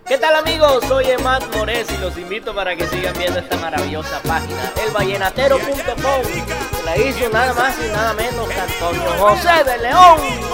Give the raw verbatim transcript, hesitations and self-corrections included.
¿Qué tal amigos? Soy Emad Mores y los invito para que sigan viendo esta maravillosa página, el vallenatero punto com, que la hizo nada más y nada menos que Antonio José de León.